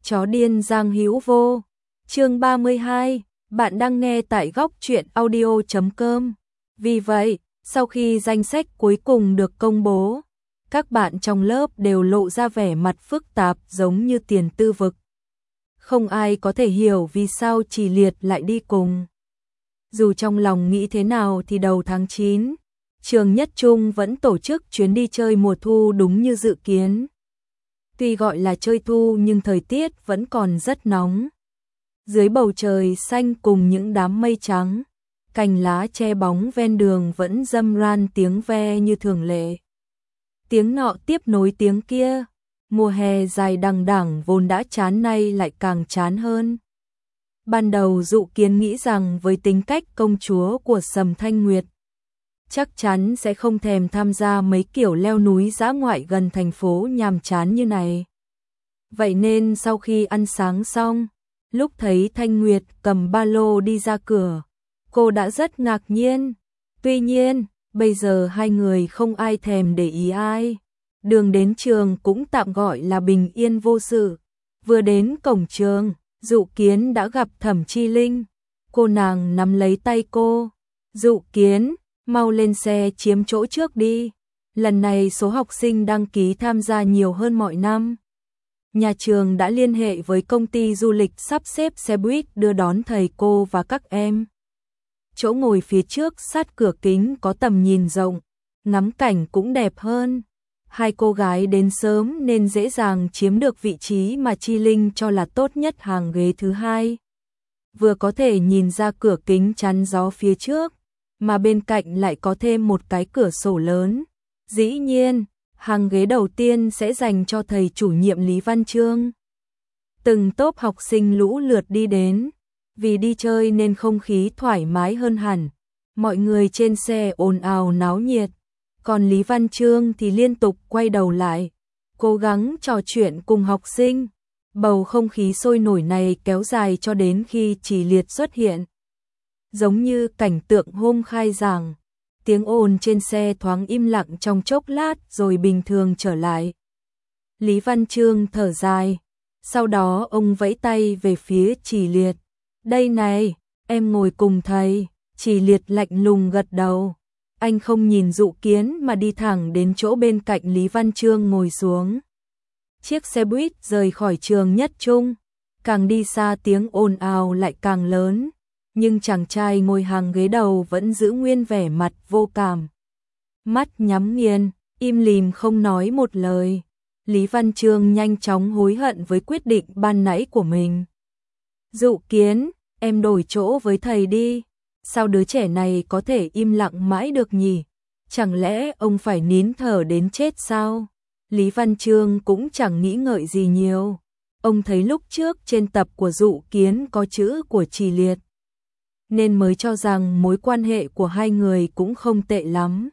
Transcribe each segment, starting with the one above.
Chó điên Giang Hữu Vô. Chương 32, bạn đang nghe tại góc truyện audio.com. Vì vậy, sau khi danh sách cuối cùng được công bố, các bạn trong lớp đều lộ ra vẻ mặt phức tạp giống như tiền tư vực. Không ai có thể hiểu vì sao Chỉ Liệt lại đi cùng. Dù trong lòng nghĩ thế nào thì đầu tháng 9, trường Nhất Trung vẫn tổ chức chuyến đi chơi mùa thu đúng như dự kiến. Tuy gọi là chơi thu nhưng thời tiết vẫn còn rất nóng. Dưới bầu trời xanh cùng những đám mây trắng, cành lá che bóng ven đường vẫn râm ran tiếng ve như thường lệ. Tiếng nọ tiếp nối tiếng kia, mùa hè dài đằng đẵng vốn đã chán nay lại càng chán hơn. Ban đầu Dụ Kiến nghĩ rằng với tính cách công chúa của Sầm Thanh Nguyệt, chắc chắn sẽ không thèm tham gia mấy kiểu leo núi dã ngoại gần thành phố nhàm chán như này. Vậy nên sau khi ăn sáng xong, lúc thấy Thanh Nguyệt cầm ba lô đi ra cửa, cô đã rất ngạc nhiên. Tuy nhiên, bây giờ hai người không ai thèm để ý ai. Đường đến trường cũng tạm gọi là bình yên vô sự. Vừa đến cổng trường, Dụ Kiến đã gặp Thẩm Chi Linh. Cô nàng nắm lấy tay cô. Dụ Kiến, mau lên xe chiếm chỗ trước đi. Lần này số học sinh đăng ký tham gia nhiều hơn mọi năm. Nhà trường đã liên hệ với công ty du lịch sắp xếp xe buýt đưa đón thầy cô và các em. Chỗ ngồi phía trước sát cửa kính có tầm nhìn rộng, ngắm cảnh cũng đẹp hơn. Hai cô gái đến sớm nên dễ dàng chiếm được vị trí mà Chi Linh cho là tốt nhất, hàng ghế thứ hai. Vừa có thể nhìn ra cửa kính chắn gió phía trước, mà bên cạnh lại có thêm một cái cửa sổ lớn. Dĩ nhiên, hàng ghế đầu tiên sẽ dành cho thầy chủ nhiệm Lý Văn Chương. Từng tốp học sinh lũ lượt đi đến, vì đi chơi nên không khí thoải mái hơn hẳn. Mọi người trên xe ồn ào náo nhiệt, còn Lý Văn Chương thì liên tục quay đầu lại, cố gắng trò chuyện cùng học sinh. Bầu không khí sôi nổi này kéo dài cho đến khi Chỉ Liệt xuất hiện. Giống như cảnh tượng hôm khai giảng, tiếng ồn trên xe thoáng im lặng trong chốc lát rồi bình thường trở lại. Lý Văn Chương thở dài, sau đó ông vẫy tay về phía Chỉ Liệt. Đây này, em ngồi cùng thầy. Chỉ Liệt lạnh lùng gật đầu. Anh không nhìn Dụ Kiến mà đi thẳng đến chỗ bên cạnh Lý Văn Chương ngồi xuống. Chiếc xe buýt rời khỏi trường Nhất Trung, càng đi xa tiếng ồn ào lại càng lớn. Nhưng chàng trai ngồi hàng ghế đầu vẫn giữ nguyên vẻ mặt vô cảm. Mắt nhắm nghiền, im lìm không nói một lời. Lý Văn Chương nhanh chóng hối hận với quyết định ban nãy của mình. Dụ Kiến, em đổi chỗ với thầy đi. Sao đứa trẻ này có thể im lặng mãi được nhỉ? Chẳng lẽ ông phải nín thở đến chết sao? Lý Văn Chương cũng chẳng nghĩ ngợi gì nhiều. Ông thấy lúc trước trên tập của Dụ Kiến có chữ của Chỉ Liệt, nên mới cho rằng mối quan hệ của hai người cũng không tệ lắm.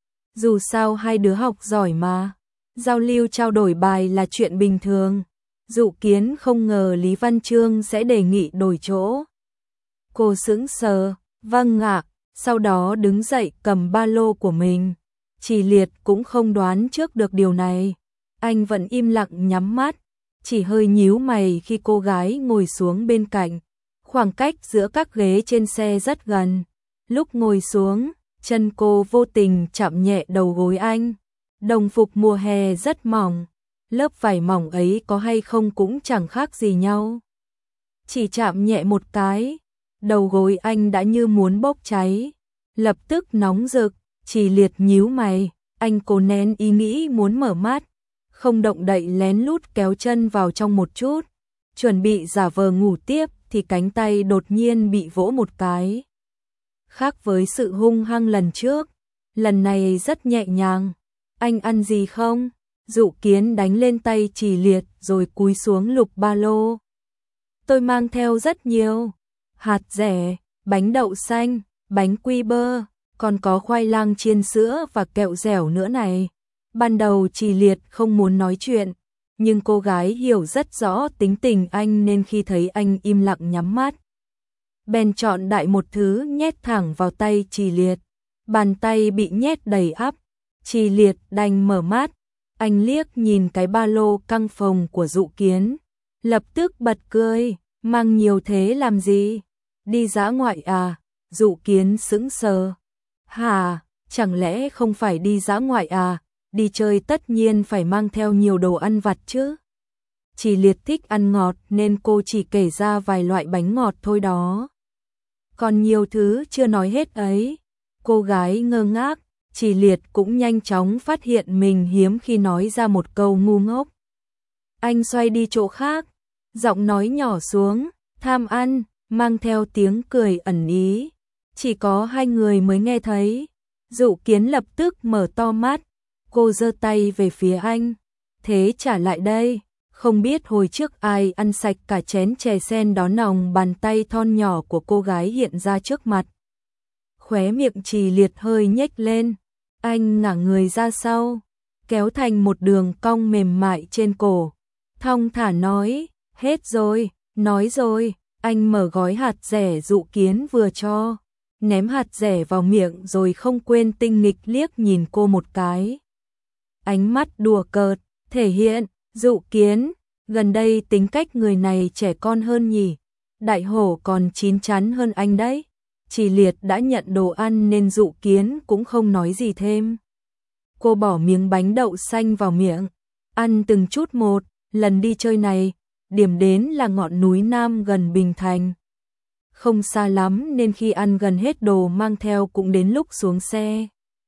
Dù sao hai đứa học giỏi mà, giao lưu trao đổi bài là chuyện bình thường. Dụ Kiến không ngờ Lý Văn Chương sẽ đề nghị đổi chỗ. Cô sững sờ, vâng ạ, sau đó đứng dậy cầm ba lô của mình. Chỉ Liệt cũng không đoán trước được điều này. Anh vẫn im lặng nhắm mắt, chỉ hơi nhíu mày khi cô gái ngồi xuống bên cạnh. Khoảng cách giữa các ghế trên xe rất gần. Lúc ngồi xuống, chân cô vô tình chạm nhẹ đầu gối anh. Đồng phục mùa hè rất mỏng, lớp vải mỏng ấy có hay không cũng chẳng khác gì nhau. Chỉ chạm nhẹ một cái, đầu gối anh đã như muốn bốc cháy, lập tức nóng rực. Chỉ Liệt nhíu mày, anh cố nén ý nghĩ muốn mở mắt, không động đậy lén lút kéo chân vào trong một chút, chuẩn bị giả vờ ngủ tiếp thì cánh tay đột nhiên bị vỗ một cái. Khác với sự hung hăng lần trước, lần này rất nhẹ nhàng. Anh ăn gì không? Dụ Kiến đánh lên tay Chỉ Liệt rồi cúi xuống lục ba lô. Tôi mang theo rất nhiều. Hạt dẻ, bánh đậu xanh, bánh quy bơ, còn có khoai lang chiên sữa và kẹo dẻo nữa này. Ban đầu Chỉ Liệt không muốn nói chuyện, nhưng cô gái hiểu rất rõ tính tình anh nên khi thấy anh im lặng nhắm mắt, bèn chọn đại một thứ nhét thẳng vào tay Chỉ Liệt. Bàn tay bị nhét đầy ắp, Chỉ Liệt đành mở mắt. Anh liếc nhìn cái ba lô căng phồng của Dụ Kiến, lập tức bật cười, mang nhiều thế làm gì? Đi dã ngoại à? Dụ Kiến sững sờ. Hả, chẳng lẽ không phải đi dã ngoại à? Đi chơi tất nhiên phải mang theo nhiều đồ ăn vặt chứ. Chỉ Liệt thích ăn ngọt nên cô chỉ kể ra vài loại bánh ngọt thôi đó. Còn nhiều thứ chưa nói hết ấy. Cô gái ngơ ngác, Chỉ Liệt cũng nhanh chóng phát hiện mình hiếm khi nói ra một câu ngu ngốc. Anh xoay đi chỗ khác, giọng nói nhỏ xuống, tham ăn, mang theo tiếng cười ẩn ý. Chỉ có hai người mới nghe thấy. Dụ Kiến lập tức mở to mắt, cô giơ tay về phía anh. Thế trả lại đây, không biết hồi trước ai ăn sạch cả chén chè sen đó nòng bàn tay thon nhỏ của cô gái hiện ra trước mặt. Khóe miệng Chỉ Liệt hơi nhếch lên, anh ngả người ra sau, kéo thành một đường cong mềm mại trên cổ. Thong thả nói, hết rồi, nói rồi, anh mở gói hạt dẻ Dụ Kiến vừa cho, ném hạt dẻ vào miệng rồi không quên tinh nghịch liếc nhìn cô một cái. Ánh mắt đùa cợt, thể hiện, Dụ Kiến, gần đây tính cách người này trẻ con hơn nhỉ, đại hổ còn chín chắn hơn anh đấy. Chỉ Liệt đã nhận đồ ăn nên Dụ Kiến cũng không nói gì thêm. Cô bỏ miếng bánh đậu xanh vào miệng, ăn từng chút một. Lần đi chơi này, điểm đến là ngọn núi Nam gần Bình Thành. Không xa lắm nên khi ăn gần hết đồ mang theo cũng đến lúc xuống xe.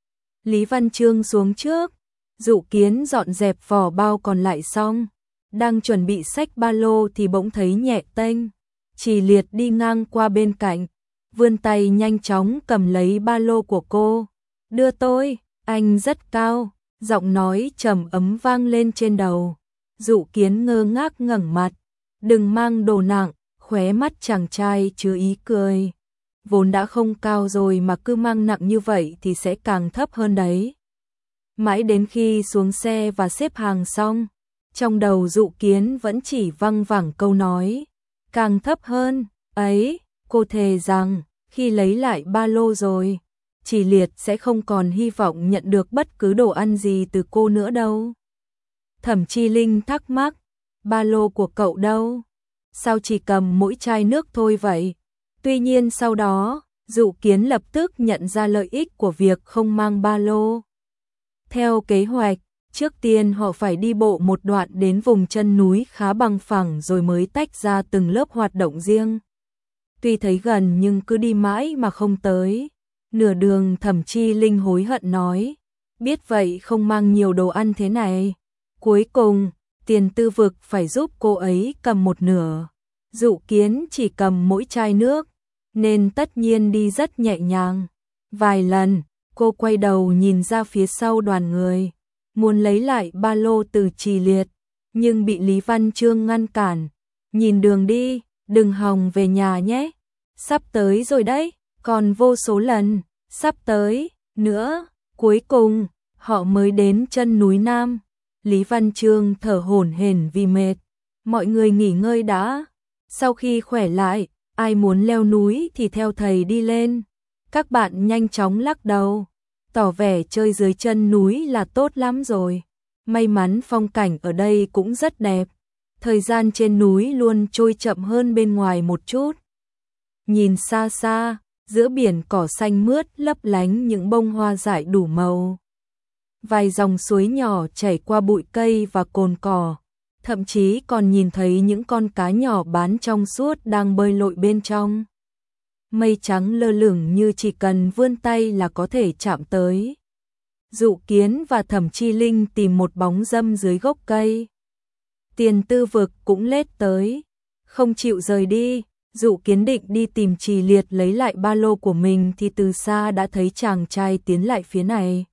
Lý Văn Chương xuống trước, Dụ Kiến dọn dẹp vỏ bao còn lại xong, đang chuẩn bị xách ba lô thì bỗng thấy nhẹ tênh. Chỉ Liệt đi ngang qua bên cạnh, vươn tay nhanh chóng cầm lấy ba lô của cô. Đưa tôi, anh rất cao, giọng nói trầm ấm vang lên trên đầu. Dụ Kiến ngơ ngác ngẩng mặt, đừng mang đồ nặng, khóe mắt chàng trai chứa ý cười. Vốn đã không cao rồi mà cứ mang nặng như vậy thì sẽ càng thấp hơn đấy. Mãi đến khi xuống xe và xếp hàng xong, trong đầu Dụ Kiến vẫn chỉ văng vẳng câu nói, càng thấp hơn, ấy, cô thề rằng, khi lấy lại ba lô rồi, Chỉ Liệt sẽ không còn hy vọng nhận được bất cứ đồ ăn gì từ cô nữa đâu. Thẩm Chi Linh thắc mắc, ba lô của cậu đâu? Sao chỉ cầm mỗi chai nước thôi vậy? Tuy nhiên sau đó, Dụ Kiến lập tức nhận ra lợi ích của việc không mang ba lô. Theo kế hoạch, trước tiên họ phải đi bộ một đoạn đến vùng chân núi khá bằng phẳng rồi mới tách ra từng lớp hoạt động riêng. Tuy thấy gần nhưng cứ đi mãi mà không tới. Nửa đường Thẩm Chi Linh hối hận nói, biết vậy không mang nhiều đồ ăn thế này. Cuối cùng, Tiền Tư Vực phải giúp cô ấy cầm một nửa. Dụ Kiến chỉ cầm mỗi chai nước, nên tất nhiên đi rất nhẹ nhàng. Vài lần, cô quay đầu nhìn ra phía sau đoàn người, muốn lấy lại ba lô từ Chỉ Liệt, nhưng bị Lý Văn Chương ngăn cản. Nhìn đường đi, đừng hòng về nhà nhé. Sắp tới rồi đấy, còn vô số lần, sắp tới, nữa. Cuối cùng, họ mới đến chân núi Nam. Lý Văn Chương thở hổn hển vì mệt. Mọi người nghỉ ngơi đã. Sau khi khỏe lại, ai muốn leo núi thì theo thầy đi lên. Các bạn nhanh chóng lắc đầu, tỏ vẻ chơi dưới chân núi là tốt lắm rồi. May mắn phong cảnh ở đây cũng rất đẹp. Thời gian trên núi luôn trôi chậm hơn bên ngoài một chút. Nhìn xa xa, giữa biển cỏ xanh mướt lấp lánh những bông hoa dại đủ màu. Vài dòng suối nhỏ chảy qua bụi cây và cồn cỏ, thậm chí còn nhìn thấy những con cá nhỏ bán trong suốt đang bơi lội bên trong. Mây trắng lơ lửng như chỉ cần vươn tay là có thể chạm tới. Dụ Kiến và Thẩm Chi Linh tìm một bóng râm dưới gốc cây. Tiền Tư Vực cũng lết tới, không chịu rời đi. Dụ Kiến định đi tìm Chỉ Liệt lấy lại ba lô của mình thì từ xa đã thấy chàng trai tiến lại phía này.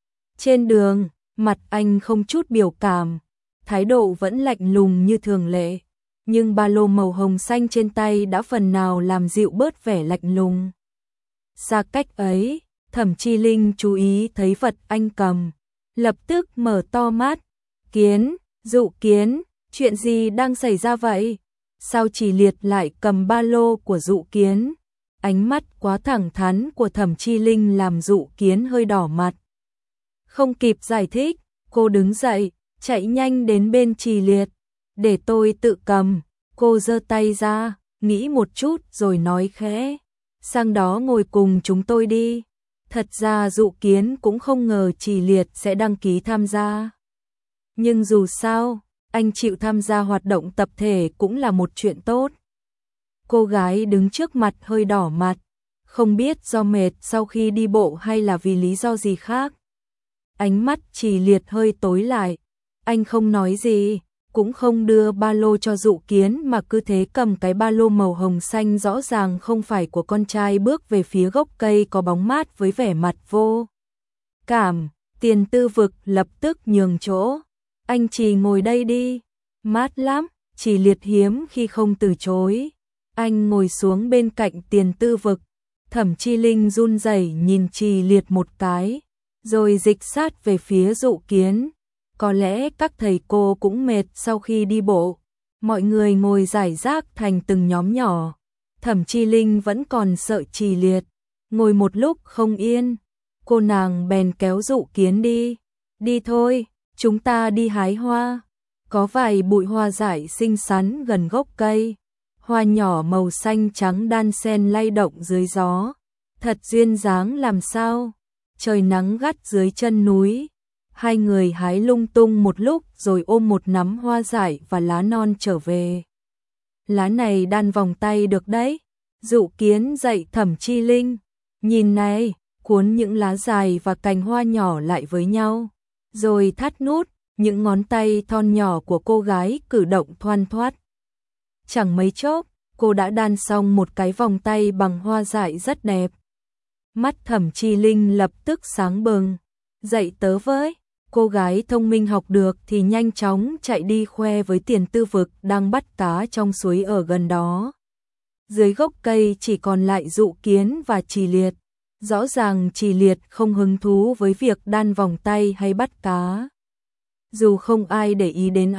Trên đường, mặt anh không chút biểu cảm, thái độ vẫn lạnh lùng như thường lệ, nhưng ba lô màu hồng xanh trên tay đã phần nào làm dịu bớt vẻ lạnh lùng. Xa cách ấy, Thẩm Chi Linh chú ý thấy vật anh cầm, lập tức mở to mắt. Dụ Kiến, chuyện gì đang xảy ra vậy? Sao Chỉ Liệt lại cầm ba lô của Dụ Kiến? Ánh mắt quá thẳng thắn của Thẩm Chi Linh làm Dụ Kiến hơi đỏ mặt. Không kịp giải thích, cô đứng dậy, chạy nhanh đến bên Chỉ Liệt. Để tôi tự cầm. Cô giơ tay ra, nghĩ một chút rồi nói khẽ. Sang đó ngồi cùng chúng tôi đi. Thật ra Dụ Kiến cũng không ngờ Trì Liệt sẽ đăng ký tham gia. Nhưng dù sao, anh chịu tham gia hoạt động tập thể cũng là một chuyện tốt. Cô gái đứng trước mặt hơi đỏ mặt, không biết do mệt sau khi đi bộ hay là vì lý do gì khác. Ánh mắt Trì Liệt hơi tối lại, anh không nói gì, cũng không đưa ba lô cho Dụ Kiến mà cứ thế cầm cái ba lô màu hồng xanh rõ ràng không phải của con trai bước về phía gốc cây có bóng mát với vẻ mặt vô cảm. Tiền Tư Vực lập tức nhường chỗ. Anh Trì ngồi đây đi, mát lắm. Trì Liệt hiếm khi không từ chối. Anh ngồi xuống bên cạnh Tiền Tư Vực. Thẩm Chi Linh run rẩy nhìn Trì Liệt một cái, rồi dịch sát về phía Dụ Kiến. Có lẽ các thầy cô cũng mệt sau khi đi bộ. Mọi người ngồi rải rác thành từng nhóm nhỏ. Thẩm Chi Linh vẫn còn sợ Trì Liệt, ngồi một lúc không yên. Cô nàng bèn kéo Dụ Kiến đi. Đi thôi, chúng ta đi hái hoa. Có vài bụi hoa dại xinh xắn gần gốc cây. Hoa nhỏ màu xanh trắng đan xen lay động dưới gió. Thật duyên dáng làm sao. Trời nắng gắt dưới chân núi. Hai người hái lung tung một lúc rồi ôm một nắm hoa dại và lá non trở về. Lá này đan vòng tay được đấy. Dụ Kiến dạy Thẩm Chi Linh. Nhìn này, cuốn những lá dài và cành hoa nhỏ lại với nhau. Rồi thắt nút, những ngón tay thon nhỏ của cô gái cử động thoăn thoắt. Chẳng mấy chốc, cô đã đan xong một cái vòng tay bằng hoa dại rất đẹp. Mắt Thẩm Chi Linh lập tức sáng bừng. Dạy tớ với. Cô gái thông minh học được thì nhanh chóng chạy đi khoe với Tiền Tư Vực đang bắt cá trong suối ở gần đó. Dưới gốc cây chỉ còn lại Dụ Kiến và Trì Liệt. Rõ ràng Trì Liệt không hứng thú với việc đan vòng tay hay bắt cá. Dù không ai để ý đến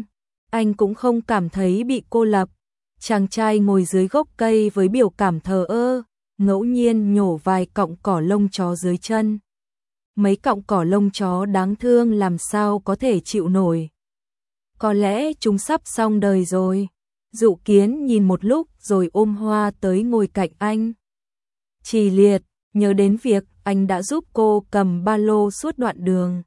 anh cũng không cảm thấy bị cô lập. Chàng trai ngồi dưới gốc cây với biểu cảm thờ ơ, ngẫu nhiên nhổ vài cọng cỏ lông chó dưới chân. Mấy cọng cỏ lông chó đáng thương làm sao có thể chịu nổi. Có lẽ chúng sắp xong đời rồi. Dụ Kiến nhìn một lúc rồi ôm hoa tới ngồi cạnh anh. Trì Liệt nhớ đến việc anh đã giúp cô cầm ba lô suốt đoạn đường.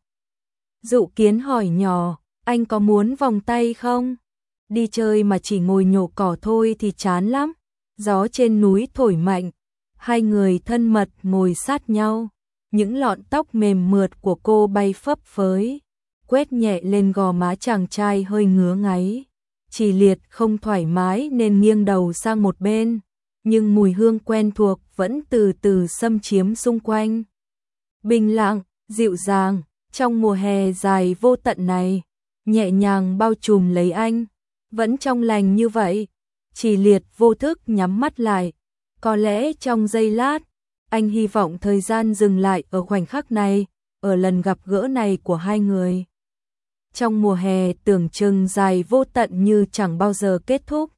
Dụ Kiến hỏi nhỏ, anh có muốn vòng tay không? Đi chơi mà chỉ ngồi nhổ cỏ thôi thì chán lắm. Gió trên núi thổi mạnh, hai người thân mật ngồi sát nhau. Những lọn tóc mềm mượt của cô bay phấp phới, quét nhẹ lên gò má chàng trai hơi ngứa ngáy. Trì Liệt không thoải mái nên nghiêng đầu sang một bên, nhưng mùi hương quen thuộc vẫn từ từ xâm chiếm xung quanh. Bình lặng, dịu dàng, trong mùa hè dài vô tận này, nhẹ nhàng bao trùm lấy anh, vẫn trong lành như vậy. Trì Liệt vô thức nhắm mắt lại, có lẽ trong giây lát, anh hy vọng thời gian dừng lại ở khoảnh khắc này, ở lần gặp gỡ này của hai người. Trong mùa hè tưởng chừng dài vô tận như chẳng bao giờ kết thúc.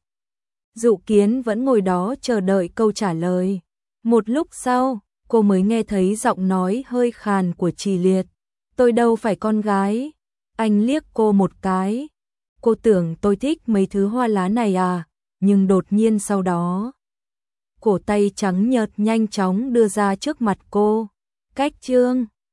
Dụ Kiến vẫn ngồi đó chờ đợi câu trả lời. Một lúc sau, cô mới nghe thấy giọng nói hơi khàn của Trì Liệt. Tôi đâu phải con gái. Anh liếc cô một cái. Cô tưởng tôi thích mấy thứ hoa lá này à, nhưng đột nhiên sau đó. Cổ tay trắng nhợt nhanh chóng đưa ra trước mặt cô. Cách chương